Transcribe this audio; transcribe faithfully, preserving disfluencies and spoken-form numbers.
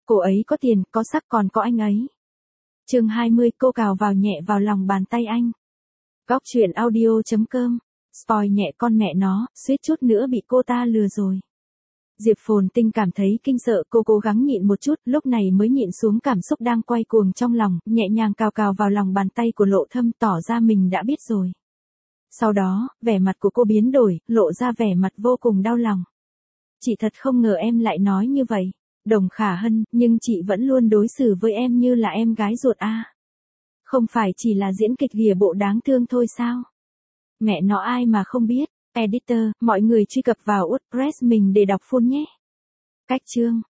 cô ấy có tiền, có sắc còn có anh ấy. Chương hai mươi, cô cào vào nhẹ vào lòng bàn tay anh. Góc truyện audio chấm com. Spoil nhẹ con mẹ nó, suýt chút nữa bị cô ta lừa rồi. Diệp Phồn Tinh cảm thấy kinh sợ, cô cố gắng nhịn một chút, lúc này mới nhịn xuống cảm xúc đang quay cuồng trong lòng, nhẹ nhàng cào cào vào lòng bàn tay của Lộ Thâm, tỏ ra mình đã biết rồi. Sau đó, vẻ mặt của cô biến đổi, lộ ra vẻ mặt vô cùng đau lòng. Chị thật không ngờ em lại nói như vậy. Đồng Khả Hân, nhưng chị vẫn luôn đối xử với em như là em gái ruột a. Không phải chỉ là diễn kịch ghìa bộ đáng thương thôi sao? Mẹ nó ai mà không biết. Editor, mọi người truy cập vào WordPress mình để đọc full nhé. Cách chương